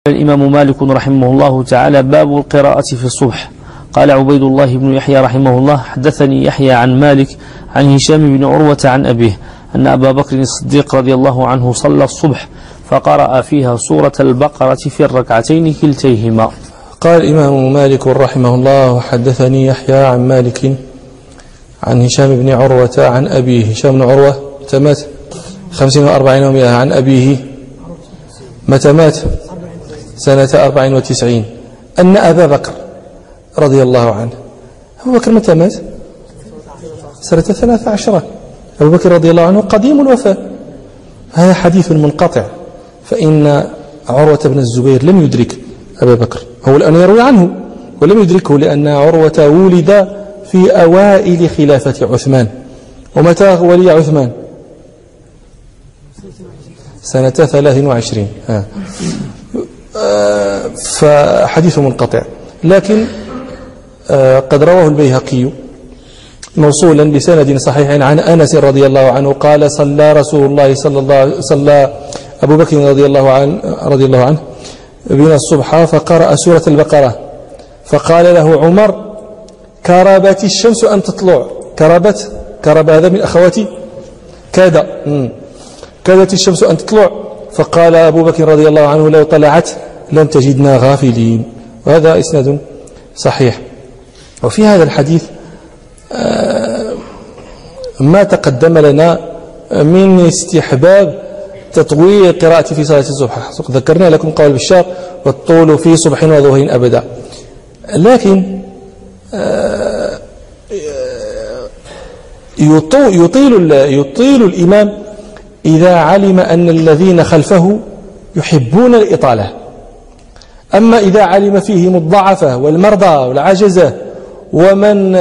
الإمام مالك رحمه الله تعالى: باب القراءة في الصبح. قال عبيد الله بن يحيى رحمه الله: حدثني يحيى عن مالك عن هشام بن عروة عن أبيه أن أبا بكر الصديق رضي الله عنه صلى الصبح فقرأ فيها سورة البقرة في الركعتين كلتيهما. قال الإمام مالك رحمه الله: حدثني يحيى عن مالك عن هشام بن عروة عن أبيه. هشام بن عروة متى مات؟ 50 و40 و100. عن أبيه متى مات؟ سنة 94. أن أبا بكر رضي الله عنه، أبو بكر متى مات؟ سنة 13. أبو بكر رضي الله عنه قديم الوفاة. هذا حديث منقطع، فإن عروة بن الزبير لم يدرك أبا بكر، هو الآن يروي عنه ولم يدركه، لأن عروة ولد في أوائل خلافة عثمان. ومتى ولي عثمان؟ سنة 23. فحديث منقطع، لكن قد رواه البيهقي موصولا بسند صحيح عن أنس رضي الله عنه قال: صلى رسول الله صلى أبو بكر رضي الله عنه بنا الصبح فقرأ سورة البقرة، فقال له عمر: كربت الشمس أن تطلع. كرب هذا من أخواتي كادت الشمس أن تطلع. فقال أبو بكر رضي الله عنه: لو طلعت لم تجدنا غافلين. وهذا إسناد صحيح. وفي هذا الحديث ما تقدم لنا من استحباب تطويل قراءة في صلاة الصبح. ذكرنا لكم قول بشار: والطول في صبح وظهر أبدا. لكن يطيل الإمام إذا علم أن الذين خلفه يحبون الإطالة. أما إذا علم فيهم الضعفة والمرضى والعجزة ومن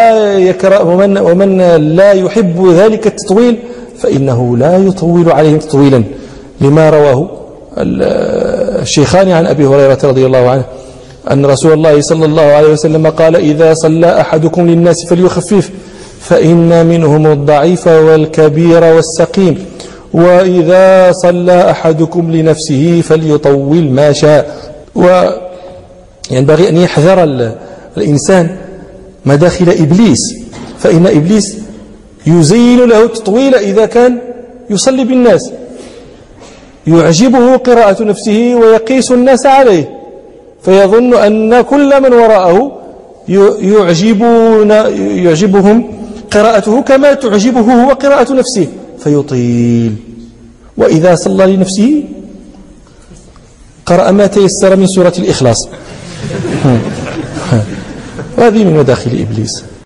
لا يحب ذلك التطويل فإنه لا يطول عليهم تطويلا، لما رواه الشيخان عن أبي هريرة رضي الله عنه أن رسول الله صلى الله عليه وسلم قال: إذا صلى أحدكم للناس فليخفف، فإن منهم الضعيف والكبير والسقيم، وإذا صلى أحدكم لنفسه فليطول ما شاء. وينبغي أن يحذر الإنسان مداخل إبليس، فإن إبليس يزين له التطويل إذا كان يصلي بالناس، يعجبه قراءة نفسه ويقيس الناس عليه، فيظن أن كل من وراءه يعجبهم قراءته كما تعجبه هو قراءة نفسه فيطيل. وإذا صلى لنفسه قرأ ما تيسر من سورة الإخلاص. وهذه من مداخل إبليس.